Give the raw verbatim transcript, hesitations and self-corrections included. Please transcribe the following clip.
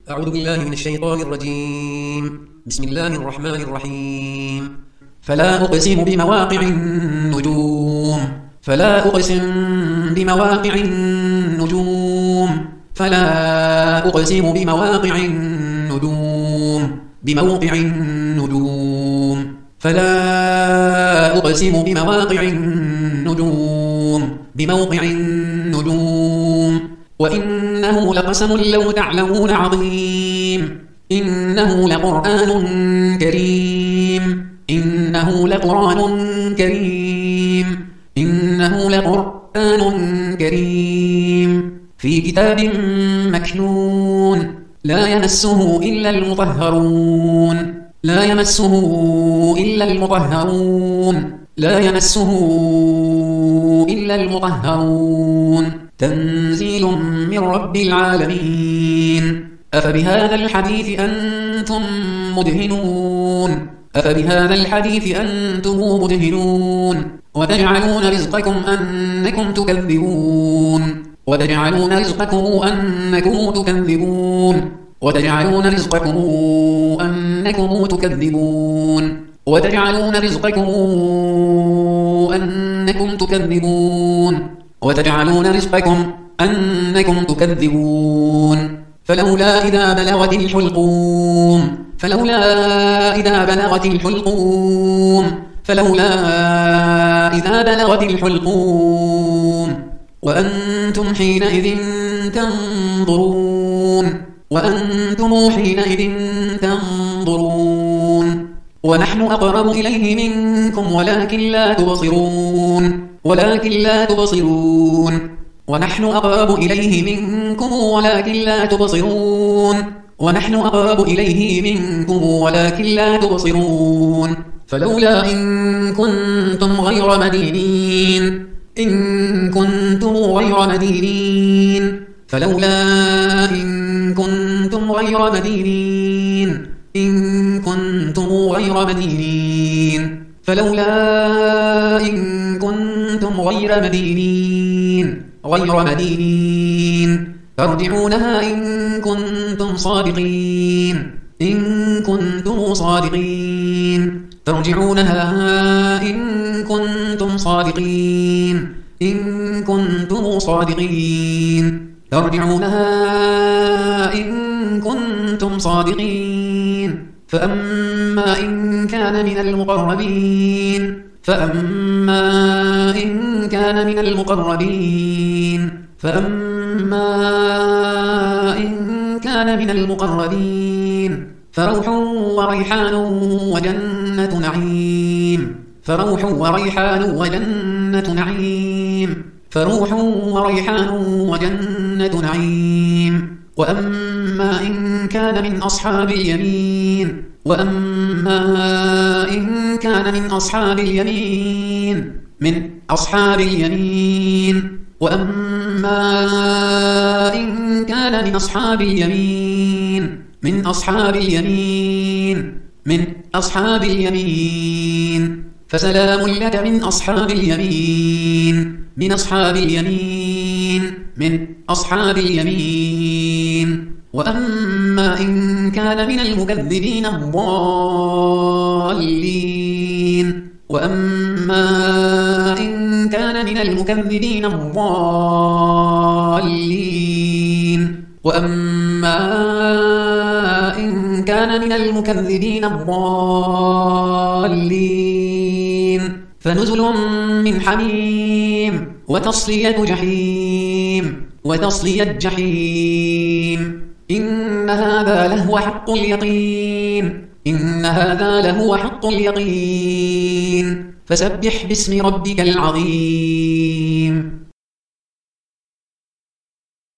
أعوذ بالله من الشيطان الرجيم. بسم الله الرحمن الرحيم. فلا أقسم بمواقع النجوم فلا أقسم بمواقع النجوم فلا أقسم بمواقع النجوم بموقع النجوم فلا أقسم بمواقع النجوم بموقع النجوم وإنه لقسم لو تعلمون عظيم إنه لقرآن كريم إنه لقرآن كريم إنه لقرآن كريم في كتاب مكنون لا يمسه إلا المطهرون لا يمسه إلا المطهرون لا يمسه إلا المطهرون تنزيل من رب العالمين. أفبهذا الحديث أنتم مدهنون أفبهذا الحديث أنتم مدهنون وتجعلون رزقكم أنكم تكذبون وتجعلون رزقكم أنكم تكذبون وتجعلون رزقكم أنكم تكذبون وتجعلون رزقكم أنكم تكذبون وتجعلون رزقكم أنكم تكذبون فلولا إذا بلغت الحلقوم فلولا إذا بلغت الحلقوم فلولا إذا بلغت الحلقوم وأنتم حينئذ تنظرون وأنتم حينئذ تنظرون ونحن أقرب إليه منكم ولكن لا تبصرون ولكن لا تبصرون ونحن أقرب إليه منكم ولكن لا تبصرون ونحن أقرب إليه منكم ولكن لا تبصرون فلولا إن كنتم غير مدينين إن كنتم غير مدينين فلولا إن كنتم غير مدينين إن كنتم غير مدينين فلولا إن كنتم غير مدينين غير مدينين ترجعونها إن كنتم صادقين إن كنتم صادقين ترجعونها إن كنتم صادقين إن كنتم صادقين ترجعونها إن كنتم صادقين فأما إن كان من المقربين فأما إن كان من المقربين فأما إن كان من المقربين فروح وريحان وجنة نعيم فروح وريحان وجنة نعيم فروح وريحان وجنة نعيم وأما إن كان من أصحاب اليمين وأما إن كان من أصحاب اليمين من أصحاب اليمين وأما إن كان من أصحاب اليمين من أصحاب اليمين من أصحاب اليمين فسلام لك من أصحاب اليمين من أصحاب اليمين من أصحاب اليمين وأما إن كان من المكذبين الضالين وأما إن كان من المكذبين الضالين وأما إن كان من المكذبين الضالين فنزل من حميم وتصلية جحيم وتصلية جحيم إن هذا لهو حق اليقين إن هذا لهو حق اليقين فسبح باسم ربك العظيم.